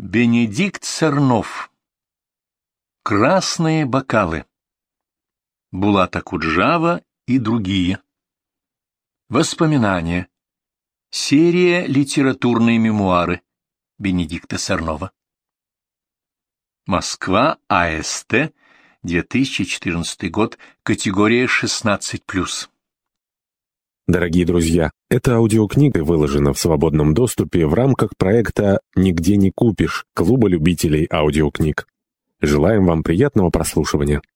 Бенедикт Сорнов. Красные бокалы. Булат Акуджава и другие. Воспоминания. Серия «Литературные мемуары» Бенедикта Сорнова. Москва, АСТ, 2014 год, категория 16+. Дорогие друзья, эта аудиокнига выложена в свободном доступе в рамках проекта «Нигде не купишь» Клуба любителей аудиокниг. Желаем вам приятного прослушивания.